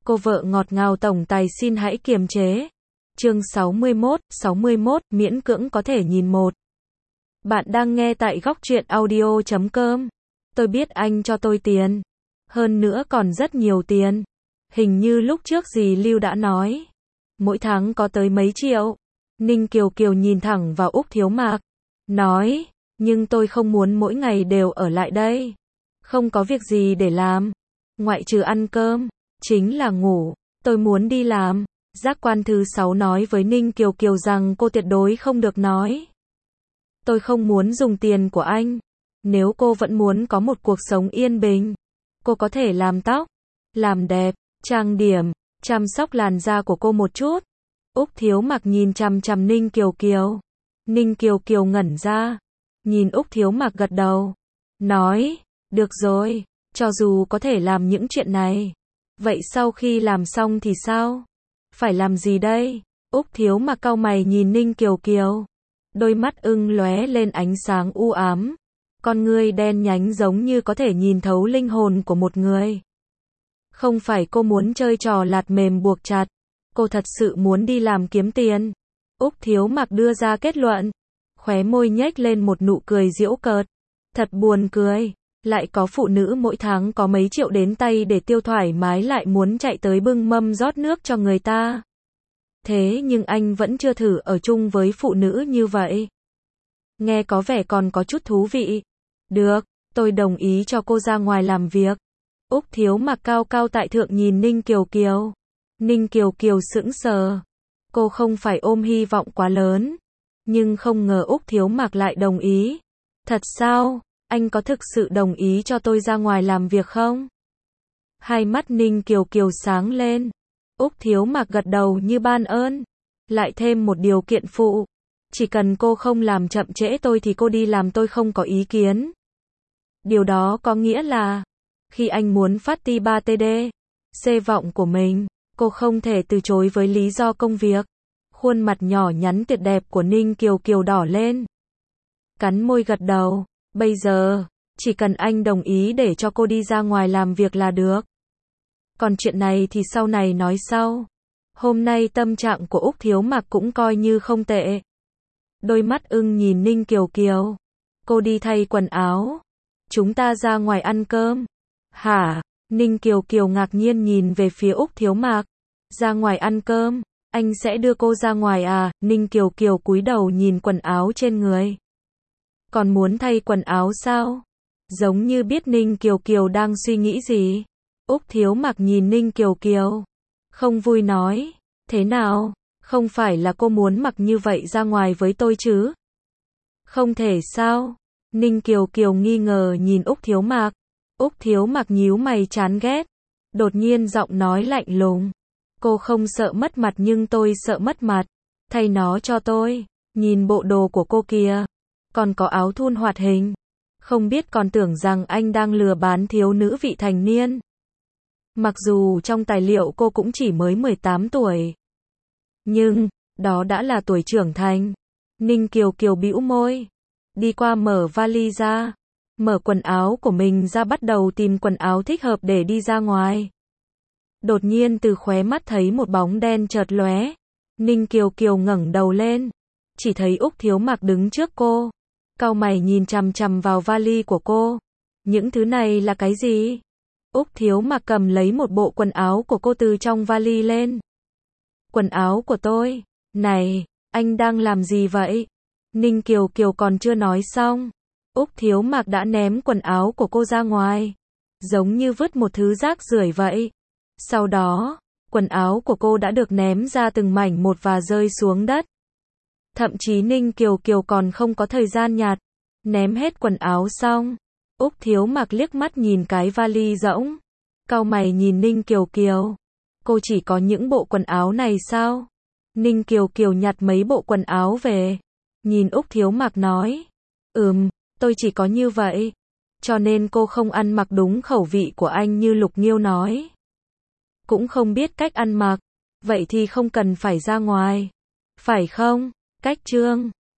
Cô vợ ngọt ngào tổng tài xin hãy kiềm chế. Chương 61, miễn cưỡng có thể nhìn một. Bạn đang nghe tại góc truyện audio.com. Tôi biết anh cho tôi tiền. Hơn nữa còn rất nhiều tiền. Hình như lúc trước dì Lưu đã nói. Mỗi tháng có tới mấy triệu. Ninh Kiều Kiều nhìn thẳng vào Úc Thiếu Mạc. Nói, nhưng tôi không muốn mỗi ngày đều ở lại đây. Không có việc gì để làm. Ngoại trừ ăn cơm, chính là ngủ. Tôi muốn đi làm. Giác quan thứ 6 nói với Ninh Kiều Kiều rằng cô tuyệt đối không được nói. Tôi không muốn dùng tiền của anh. Nếu cô vẫn muốn có một cuộc sống yên bình, cô có thể làm tóc, làm đẹp, trang điểm, chăm sóc làn da của cô một chút. Úc Thiếu Mạc nhìn chằm chằm Ninh Kiều Kiều. Ninh Kiều Kiều ngẩn ra. Nhìn Úc Thiếu Mạc gật đầu. Nói, được rồi, cho dù có thể làm những chuyện này. Vậy sau khi làm xong thì sao? Phải làm gì đây? Úc Thiếu Mạc cau mày nhìn Ninh Kiều Kiều. Đôi mắt ưng lóe lên ánh sáng u ám. Con ngươi đen nhánh giống như có thể nhìn thấu linh hồn của một người. Không phải cô muốn chơi trò lạt mềm buộc chặt. Cô thật sự muốn đi làm kiếm tiền. Úc Thiếu Mạc đưa ra kết luận. Khóe môi nhếch lên một nụ cười giễu cợt. Thật buồn cười. Lại có phụ nữ mỗi tháng có mấy triệu đến tay để tiêu thoải mái lại muốn chạy tới bưng mâm rót nước cho người ta. Thế nhưng anh vẫn chưa thử ở chung với phụ nữ như vậy. Nghe có vẻ còn có chút thú vị. Được, tôi đồng ý cho cô ra ngoài làm việc. Úc Thiếu Mạc cao cao tại thượng nhìn Ninh Kiều Kiều. Ninh Kiều Kiều sững sờ. Cô không phải ôm hy vọng quá lớn. Nhưng không ngờ Úc Thiếu Mạc lại đồng ý. Thật sao? Anh có thực sự đồng ý cho tôi ra ngoài làm việc không? Hai mắt Ninh Kiều Kiều sáng lên. Úc Thiếu Mạc gật đầu như ban ơn. Lại thêm một điều kiện phụ. Chỉ cần cô không làm chậm trễ tôi thì cô đi làm tôi không có ý kiến. Điều đó có nghĩa là, khi anh muốn phát ti 3TD, C vọng của mình, cô không thể từ chối với lý do công việc. Khuôn mặt nhỏ nhắn tuyệt đẹp của Ninh Kiều Kiều đỏ lên. Cắn môi gật đầu. Bây giờ, chỉ cần anh đồng ý để cho cô đi ra ngoài làm việc là được. Còn chuyện này thì sau này nói sau. Hôm nay tâm trạng của Úc Thiếu Mạc cũng coi như không tệ. Đôi mắt ưng nhìn Ninh Kiều Kiều. Cô đi thay quần áo. Chúng ta ra ngoài ăn cơm. Hả? Ninh Kiều Kiều ngạc nhiên nhìn về phía Úc Thiếu Mạc. Ra ngoài ăn cơm? Anh sẽ đưa cô ra ngoài à? Ninh Kiều Kiều cúi đầu nhìn quần áo trên người. Còn muốn thay quần áo sao? Giống như biết Ninh Kiều Kiều đang suy nghĩ gì. Úc Thiếu Mạc nhìn Ninh Kiều Kiều. Không vui nói. Thế nào? Không phải là cô muốn mặc như vậy ra ngoài với tôi chứ? Không thể sao? Ninh Kiều Kiều nghi ngờ nhìn Úc Thiếu Mạc. Úc Thiếu Mạc nhíu mày chán ghét. Đột nhiên giọng nói lạnh lùng. Cô không sợ mất mặt nhưng tôi sợ mất mặt. Thay nó cho tôi. Nhìn bộ đồ của cô kìa. Còn có áo thun hoạt hình. Không biết còn tưởng rằng anh đang lừa bán thiếu nữ vị thành niên. Mặc dù trong tài liệu cô cũng chỉ mới 18 tuổi. Nhưng, đó đã là tuổi trưởng thành. Ninh Kiều Kiều bĩu môi. Đi qua mở vali ra. Mở quần áo của mình ra bắt đầu tìm quần áo thích hợp để đi ra ngoài. Đột nhiên từ khóe mắt thấy một bóng đen chợt lóe. Ninh Kiều Kiều ngẩng đầu lên. Chỉ thấy Úc Thiếu Mạc đứng trước cô. Cau mày nhìn chằm chằm vào vali của cô. Những thứ này là cái gì? Úc Thiếu Mạc cầm lấy một bộ quần áo của cô từ trong vali lên. Quần áo của tôi. Này, anh đang làm gì vậy? Ninh Kiều Kiều còn chưa nói xong. Úc Thiếu Mạc đã ném quần áo của cô ra ngoài. Giống như vứt một thứ rác rưởi vậy. Sau đó, quần áo của cô đã được ném ra từng mảnh một và rơi xuống đất. Thậm chí Ninh Kiều Kiều còn không có thời gian nhặt. Ném hết quần áo xong. Úc Thiếu Mạc liếc mắt nhìn cái vali rỗng. Cau mày nhìn Ninh Kiều Kiều. Cô chỉ có những bộ quần áo này sao? Ninh Kiều Kiều nhặt mấy bộ quần áo về. Nhìn Úc Thiếu Mạc nói. Tôi chỉ có như vậy. Cho nên cô không ăn mặc đúng khẩu vị của anh như Lục Nghiêu nói. Cũng không biết cách ăn mặc. Vậy thì không cần phải ra ngoài. Phải không? Cách chương